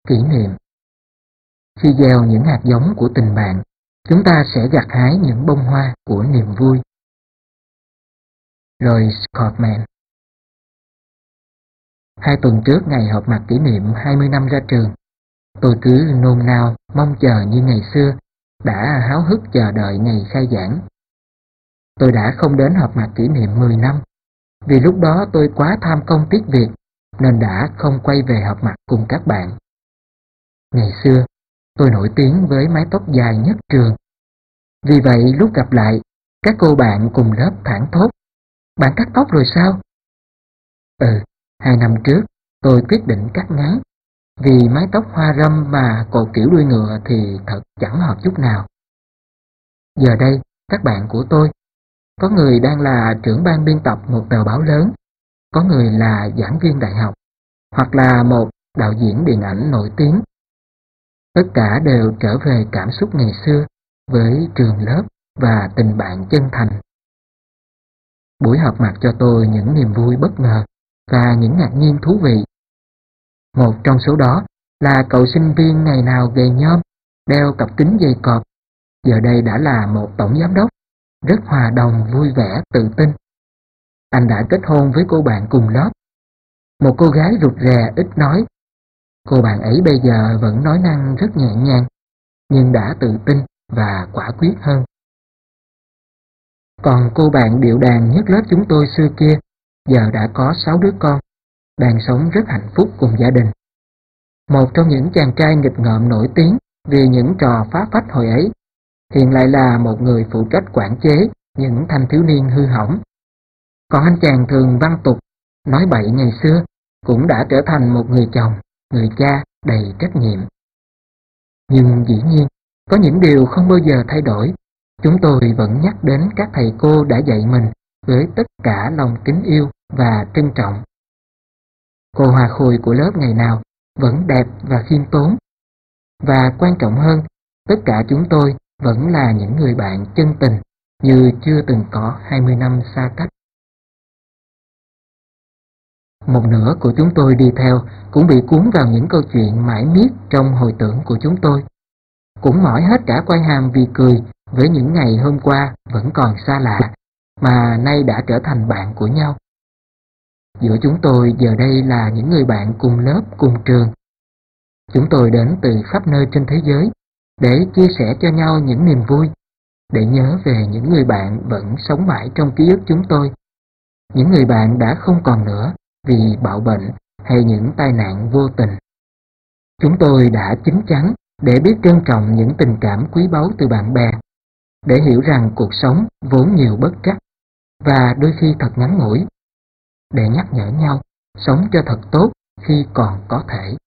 Kỷ niệm. Khi gieo những hạt giống của tình bạn, chúng ta sẽ gặt hái những bông hoa của niềm vui. Roy Scottman. 2 tuần trước ngày họp mặt kỷ niệm 20 năm ra trường, tôi cứ nôn nao mong chờ như ngày xưa, đã háo hức chờ đợi ngày khai giảng. Tôi đã không đến họp mặt kỷ niệm 10 năm, vì lúc đó tôi quá tham công tiếc việc nên đã không quay về họp mặt cùng các bạn. Ngày xưa, tôi nổi tiếng với mái tóc dài nhất trường. Vì vậy lúc gặp lại, các cô bạn cùng lớp thảng thốt: "Bạn cắt tóc rồi sao?" 2 năm trước, tôi quyết định cắt ngắn, vì mái tóc hoa râm mà cột kiểu đuôi ngựa thì thật chẳng hợp chút nào. Giờ đây, các bạn của tôi, có người đang là trưởng ban biên tập một tờ báo lớn, có người là giảng viên đại học, hoặc là một đạo diễn điện ảnh nổi tiếng. Tất cả đều trở về cảm xúc ngày xưa với trường lớp và tình bạn chân thành. Buổi họp mặt cho tôi những niềm vui bất ngờ và những ngạc nhiên thú vị. Một trong số đó là cậu sinh viên ngày nào gầy nhom, đeo cặp kính dày cọp, giờ đây đã là một tổng giám đốc, rất hòa đồng, vui vẻ, tự tin. Anh đã kết hôn với cô bạn cùng lớp, một cô gái rụt rè, ít nói. Cô bạn ấy bây giờ vẫn nói năng rất nhẹ nhàng, nhưng đã tự tin và quả quyết hơn. Còn cô bạn điệu đàn nhất lớp chúng tôi xưa kia, giờ đã có 6 đứa con, đang sống rất hạnh phúc cùng gia đình. Một trong những chàng trai nghịch ngợm nổi tiếng vì những trò phá phách hồi ấy, hiện lại là một người phụ trách quản chế những thanh thiếu niên hư hỏng. Còn anh chàng thường văn tục, nói bậy ngày xưa, cũng đã trở thành một người chồng, người cha đầy trách nhiệm. Nhưng dĩ nhiên, có những điều không bao giờ thay đổi. Chúng tôi vẫn nhắc đến các thầy cô đã dạy mình với tất cả lòng kính yêu và trân trọng. Cô Hoa Khôi của lớp ngày nào vẫn đẹp và khiêm tốn. Và quan trọng hơn, tất cả chúng tôi vẫn là những người bạn chân tình như chưa từng có 20 năm xa cách. Một nửa của chúng tôi đi theo cũng bị cuốn vào những câu chuyện mãi miết trong hồi tưởng của chúng tôi. Cũng mỏi hết cả quai hàm vì cười với những ngày hôm qua vẫn còn xa lạ, mà nay đã trở thành bạn của nhau. Giữa chúng tôi giờ đây là những người bạn cùng lớp, cùng trường. Chúng tôi đến từ khắp nơi trên thế giới để chia sẻ cho nhau những niềm vui, để nhớ về những người bạn vẫn sống mãi trong ký ức chúng tôi. Những người bạn đã không còn nữa vì bạo bệnh hay những tai nạn vô tình. Chúng tôi đã chín chắn để biết trân trọng những tình cảm quý báu từ bạn bè, để hiểu rằng cuộc sống vốn nhiều bất trắc và đôi khi thật ngắn ngủi, để nhắc nhở nhau sống cho thật tốt khi còn có thể.